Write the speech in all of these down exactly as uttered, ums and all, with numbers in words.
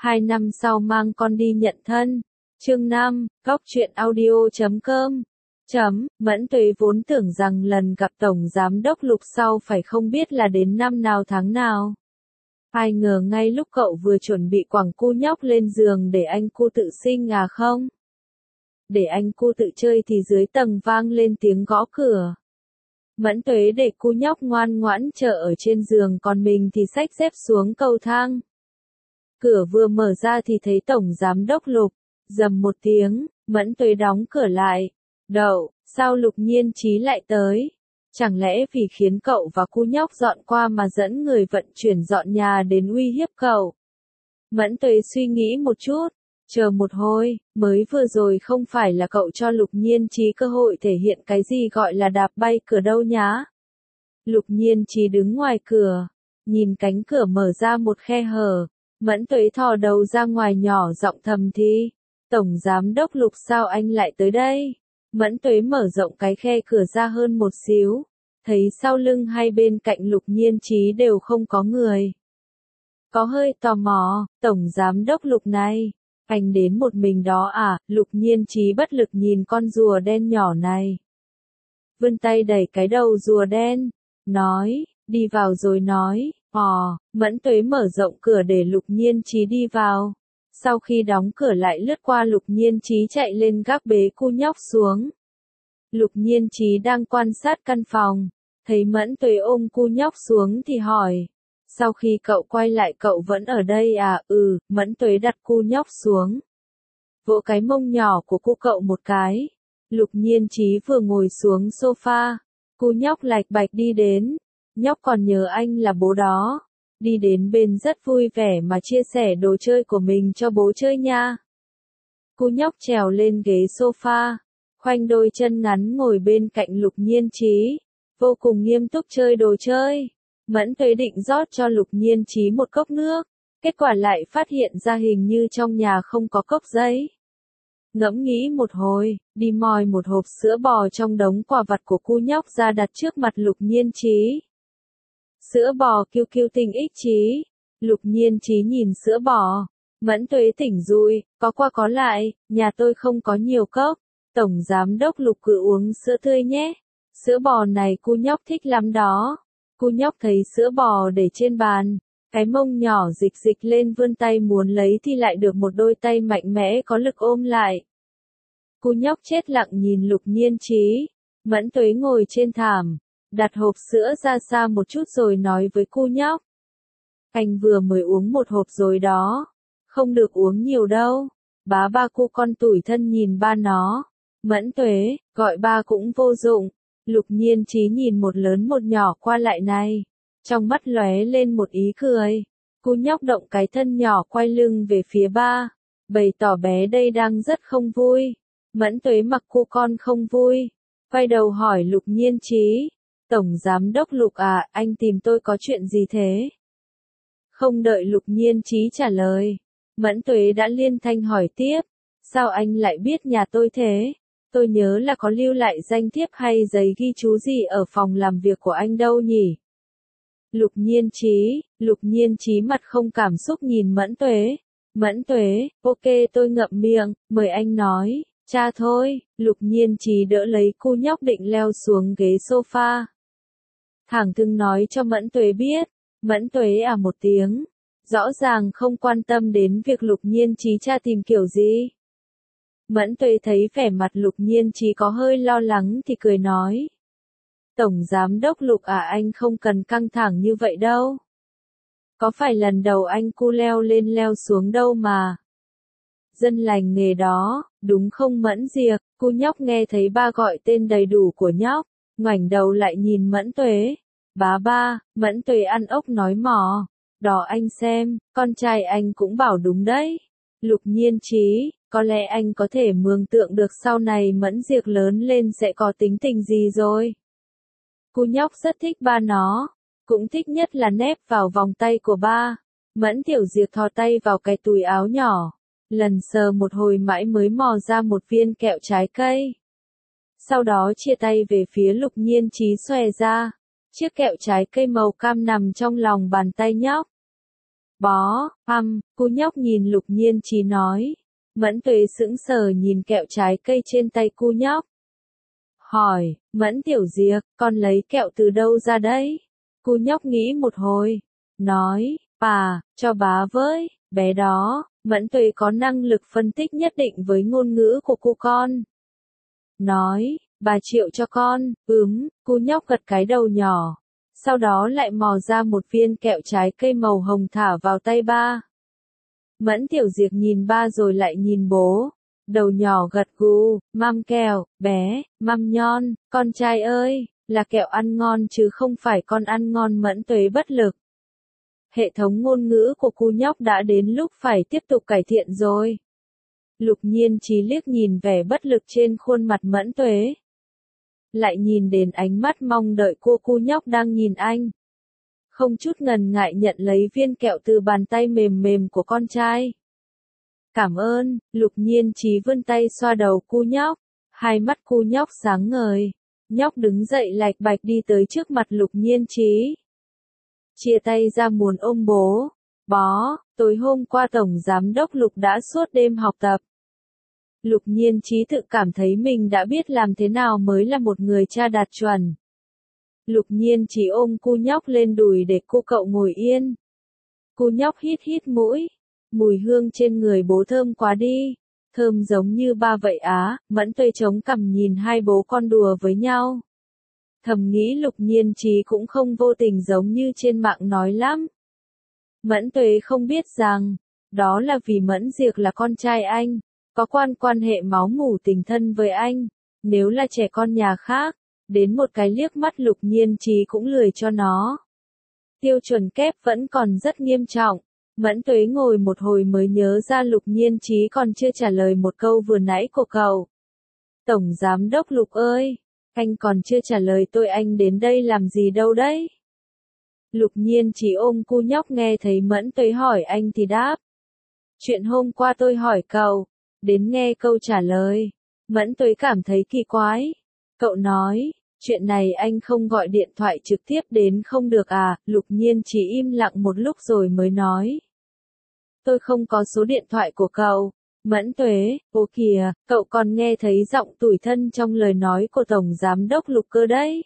Hai năm sau mang con đi nhận thân. Chương năm, Góc truyện audio chấm com. Chấm, Mẫn Tuế vốn tưởng rằng lần gặp Tổng Giám đốc Lục sau phải không biết là đến năm nào tháng nào. Ai ngờ ngay lúc cậu vừa chuẩn bị quẳng cu nhóc lên giường để anh cu tự sinh à không? Để anh cu tự chơi thì dưới tầng vang lên tiếng gõ cửa. Mẫn Tuế để cu nhóc ngoan ngoãn chờ ở trên giường còn mình thì xách dép xuống cầu thang. Cửa vừa mở ra thì thấy Tổng Giám đốc Lục. Rầm một tiếng, Mẫn Tuế đóng cửa lại. Đậu, sao Lục Nhiên Chí lại tới? Chẳng lẽ vì khiến cậu và cu nhóc dọn qua mà dẫn người vận chuyển dọn nhà đến uy hiếp cậu? Mẫn Tuế suy nghĩ một chút. Chờ một hồi, mới vừa rồi không phải là cậu cho Lục Nhiên Chí cơ hội thể hiện cái gì gọi là đạp bay cửa đâu nhá? Lục Nhiên Chí đứng ngoài cửa, nhìn cánh cửa mở ra một khe hở. Mẫn Tuế thò đầu ra ngoài nhỏ giọng thầm thì. Tổng Giám đốc Lục sao anh lại tới đây? Mẫn Tuế mở rộng cái khe cửa ra hơn một xíu. Thấy sau lưng hay bên cạnh Lục Nhiên Chí đều không có người. Có hơi tò mò, Tổng Giám đốc Lục này. Anh đến một mình đó à? Lục Nhiên Chí bất lực nhìn con rùa đen nhỏ này. Vươn tay đẩy cái đầu rùa đen. Nói, đi vào rồi nói. Ồ, Mẫn Tuế mở rộng cửa để Lục Nhiên Chí đi vào. Sau khi đóng cửa lại lướt qua Lục Nhiên Chí chạy lên gác bế cu nhóc xuống. Lục Nhiên Chí đang quan sát căn phòng. Thấy Mẫn Tuế ôm cu nhóc xuống thì hỏi. Sau khi cậu quay lại cậu vẫn ở đây à? Ừ, Mẫn Tuế đặt cu nhóc xuống. Vỗ cái mông nhỏ của cu cậu một cái. Lục Nhiên Chí vừa ngồi xuống sofa. Cu nhóc lạch bạch đi đến. Nhóc còn nhớ anh là bố đó. Đi đến bên rất vui vẻ mà chia sẻ đồ chơi của mình cho bố chơi nha. Cu nhóc trèo lên ghế sofa. Khoanh đôi chân ngắn ngồi bên cạnh Lục Nhiên Chí. Vô cùng nghiêm túc chơi đồ chơi. Mẫn Tuế định rót cho Lục Nhiên Chí một cốc nước. Kết quả lại phát hiện ra hình như trong nhà không có cốc giấy. Ngẫm nghĩ một hồi, đi moi một hộp sữa bò trong đống quà vặt của cu nhóc ra đặt trước mặt Lục Nhiên Chí. Sữa bò kiu kiu tinh ích Chí. Lục Nhiên Chí nhìn sữa bò. Mẫn Tuế tỉnh rùi, có qua có lại, nhà tôi không có nhiều cốc. Tổng Giám đốc Lục cứ uống sữa tươi nhé. Sữa bò này cu nhóc thích lắm đó. Cu nhóc thấy sữa bò để trên bàn. Cái mông nhỏ dịch dịch lên vươn tay muốn lấy thì lại được một đôi tay mạnh mẽ có lực ôm lại. Cu nhóc chết lặng nhìn Lục Nhiên Chí. Mẫn Tuế ngồi trên thảm. Đặt hộp sữa ra xa một chút rồi nói với cu nhóc. Anh vừa mới uống một hộp rồi đó. Không được uống nhiều đâu. Bá ba cu con tủi thân nhìn ba nó. Mẫn Tuế, gọi ba cũng vô dụng. Lục Nhiên Chí nhìn một lớn một nhỏ qua lại này. Trong mắt lóe lên một ý cười. Cu nhóc động cái thân nhỏ quay lưng về phía ba. Bày tỏ bé đây đang rất không vui. Mẫn Tuế mặc cu con không vui. Quay đầu hỏi Lục Nhiên Chí. Tổng Giám đốc Lục à, anh tìm tôi có chuyện gì thế? Không đợi Lục Nhiên Chí trả lời. Mẫn Tuế đã liên thanh hỏi tiếp. Sao anh lại biết nhà tôi thế? Tôi nhớ là có lưu lại danh thiếp hay giấy ghi chú gì ở phòng làm việc của anh đâu nhỉ? Lục Nhiên Chí, Lục Nhiên Chí mặt không cảm xúc nhìn Mẫn Tuế. Mẫn Tuế, ok tôi ngậm miệng, mời anh nói. Cha thôi, Lục Nhiên Chí đỡ lấy cu nhóc định leo xuống ghế sofa. Thẳng thừng nói cho Mẫn Tuế biết. Mẫn Tuế à một tiếng. Rõ ràng không quan tâm đến việc Lục Nhiên Chí cha tìm kiểu gì. Mẫn Tuế thấy vẻ mặt Lục Nhiên Chí có hơi lo lắng thì cười nói. Tổng Giám đốc Lục à, anh không cần căng thẳng như vậy đâu. Có phải lần đầu anh cu leo lên leo xuống đâu mà. Dân lành nghề đó, đúng không Mẫn Diệp? Cu nhóc nghe thấy ba gọi tên đầy đủ của nhóc, ngoảnh đầu lại nhìn Mẫn Tuế. Bá ba, Mẫn Tuế ăn ốc nói mò. Đó anh xem, con trai anh cũng bảo đúng đấy. Lục Nhiên Chí, có lẽ anh có thể mường tượng được sau này Mẫn Diệp lớn lên sẽ có tính tình gì rồi. Cu nhóc rất thích ba nó, cũng thích nhất là nép vào vòng tay của ba. Mẫn Tiểu Diệp thò tay vào cái túi áo nhỏ, lần sờ một hồi mãi mới mò ra một viên kẹo trái cây. Sau đó chia tay về phía Lục Nhiên Chí xòe ra, chiếc kẹo trái cây màu cam nằm trong lòng bàn tay nhóc. Bó, âm, cô nhóc nhìn Lục Nhiên Chí nói. Mẫn Tuế sững sờ nhìn kẹo trái cây trên tay cô nhóc. Hỏi, Mẫn Tiểu Diệp, con lấy kẹo từ đâu ra đấy? Cô nhóc nghĩ một hồi. Nói, bà, cho bá với, bé đó. Mẫn Tuế có năng lực phân tích nhất định với ngôn ngữ của cô con. Nói, bà triệu cho con, ừm, cô nhóc gật cái đầu nhỏ. Sau đó lại mò ra một viên kẹo trái cây màu hồng thả vào tay ba. Mẫn Tiểu Diệp nhìn ba rồi lại nhìn bố. Đầu nhỏ gật gù, măm kẹo, bé, măm nhon, con trai ơi, là kẹo ăn ngon chứ không phải con ăn ngon. Mẫn Tuế bất lực. Hệ thống ngôn ngữ của cô nhóc đã đến lúc phải tiếp tục cải thiện rồi. Lục Nhiên Chí liếc nhìn vẻ bất lực trên khuôn mặt Mẫn Tuế. Lại nhìn đến ánh mắt mong đợi cô cô nhóc đang nhìn anh. Không chút ngần ngại nhận lấy viên kẹo từ bàn tay mềm mềm của con trai. Cảm ơn, Lục Nhiên Chí vươn tay xoa đầu cô nhóc. Hai mắt cô nhóc sáng ngời. Nhóc đứng dậy lạch bạch đi tới trước mặt Lục Nhiên Chí. Chia tay ra muốn ôm bố. Bó, tối hôm qua Tổng Giám đốc Lục đã suốt đêm học tập. Lục Nhiên Chí tự cảm thấy mình đã biết làm thế nào mới là một người cha đạt chuẩn. Lục Nhiên Chí ôm cô nhóc lên đùi để cô cậu ngồi yên. Cô nhóc hít hít mũi. Mùi hương trên người bố thơm quá đi. Thơm giống như ba vậy á. Mẫn Tuế chống cằm nhìn hai bố con đùa với nhau. Thầm nghĩ Lục Nhiên Chí cũng không vô tình giống như trên mạng nói lắm. Mẫn Tuế không biết rằng, đó là vì Mẫn Diệc là con trai anh, có quan quan hệ máu mủ tình thân với anh. Nếu là trẻ con nhà khác, đến một cái liếc mắt Lục Nhiên Chí cũng lười cho nó. Tiêu chuẩn kép vẫn còn rất nghiêm trọng. Mẫn Tuế ngồi một hồi mới nhớ ra Lục Nhiên Chí còn chưa trả lời một câu vừa nãy của cậu. Tổng Giám đốc Lục ơi, anh còn chưa trả lời tôi, anh đến đây làm gì đâu đấy? Lục Nhiên Chí ôm cô nhóc, nghe thấy Mẫn Tuế hỏi anh thì đáp. Chuyện hôm qua tôi hỏi cậu, đến nghe câu trả lời. Mẫn Tuế cảm thấy kỳ quái. Cậu nói, chuyện này anh không gọi điện thoại trực tiếp đến không được à? Lục Nhiên Chí im lặng một lúc rồi mới nói. Tôi không có số điện thoại của cậu. Mẫn Tuế, ô kìa, cậu còn nghe thấy giọng tủi thân trong lời nói của Tổng Giám đốc Lục cơ đấy.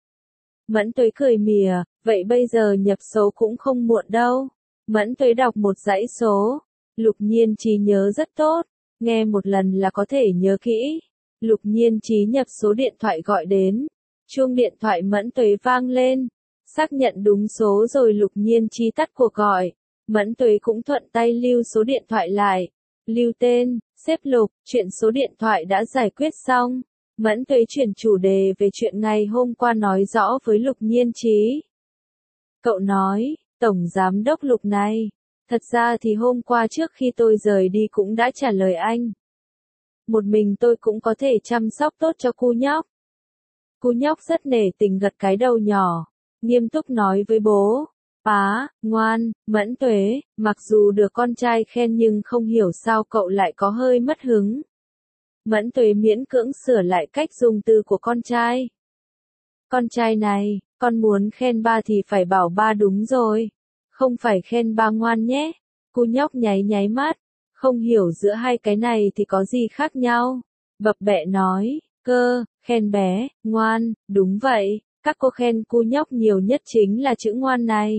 Mẫn Tuế cười mỉa, vậy bây giờ nhập số cũng không muộn đâu. Mẫn Tuế đọc một dãy số. Lục Nhiên Chí nhớ rất tốt, nghe một lần là có thể nhớ kỹ. Lục Nhiên Chí nhập số điện thoại gọi đến. Chuông điện thoại Mẫn Tuế vang lên. Xác nhận đúng số rồi Lục Nhiên Chí tắt cuộc gọi. Mẫn Tuế cũng thuận tay lưu số điện thoại lại. Lưu tên, xếp Lục, chuyện số điện thoại đã giải quyết xong. Mẫn Tuế chuyển chủ đề về chuyện ngày hôm qua nói rõ với Lục Nhiên Chí. Cậu nói, Tổng Giám đốc Lục này, thật ra thì hôm qua trước khi tôi rời đi cũng đã trả lời anh. Một mình tôi cũng có thể chăm sóc tốt cho cô nhóc. Cô nhóc rất nể tình gật cái đầu nhỏ, nghiêm túc nói với bố. Bá, ngoan, Mẫn Tuế, mặc dù được con trai khen nhưng không hiểu sao cậu lại có hơi mất hứng. Mẫn Tuế miễn cưỡng sửa lại cách dùng từ của con trai. Con trai này, con muốn khen ba thì phải bảo ba đúng rồi. Không phải khen ba ngoan nhé. Cô nhóc nháy nháy mắt. Không hiểu giữa hai cái này thì có gì khác nhau. Bập bẹ nói, cơ, khen bé, ngoan, đúng vậy. Các cô khen cô nhóc nhiều nhất chính là chữ ngoan này.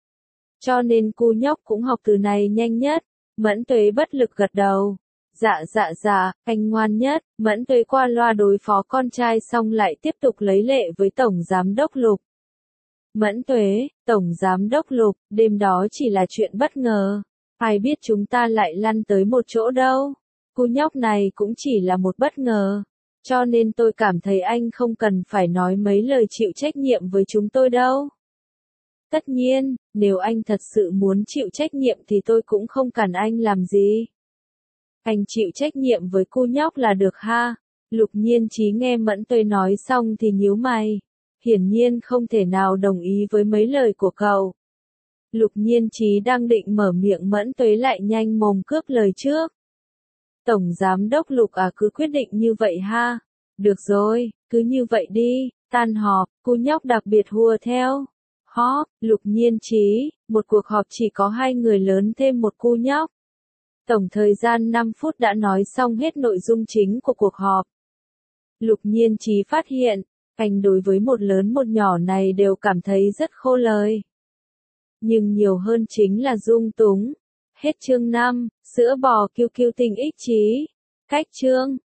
Cho nên cô nhóc cũng học từ này nhanh nhất. Mẫn Tuế bất lực gật đầu. Dạ dạ dạ, anh ngoan nhất. Mẫn Tuế qua loa đối phó con trai xong lại tiếp tục lấy lệ với Tổng Giám đốc Lục. Mẫn Tuế, Tổng Giám đốc Lục, đêm đó chỉ là chuyện bất ngờ. Ai biết chúng ta lại lăn tới một chỗ đâu. Cô nhóc này cũng chỉ là một bất ngờ. Cho nên tôi cảm thấy anh không cần phải nói mấy lời chịu trách nhiệm với chúng tôi đâu. Tất nhiên, nếu anh thật sự muốn chịu trách nhiệm thì tôi cũng không cần anh làm gì. Anh chịu trách nhiệm với cô nhóc là được ha. Lục Nhiên Chí nghe Mẫn Tuế nói xong thì nhíu mày. Hiển nhiên không thể nào đồng ý với mấy lời của cậu. Lục Nhiên Chí đang định mở miệng, Mẫn Tuế lại nhanh mồm cướp lời trước. Tổng Giám đốc Lục à, cứ quyết định như vậy ha. Được rồi, cứ như vậy đi. Tan họp, cô nhóc đặc biệt hùa theo. Hó, Lục Nhiên Trí, một cuộc họp chỉ có hai người lớn thêm một cu nhóc. Tổng thời gian năm phút đã nói xong hết nội dung chính của cuộc họp. Lục Nhiên Trí phát hiện, anh đối với một lớn một nhỏ này đều cảm thấy rất khô lời. Nhưng nhiều hơn chính là dung túng. Hết chương năm, sữa bò kiu kiu tinh ích trí. Cách chương.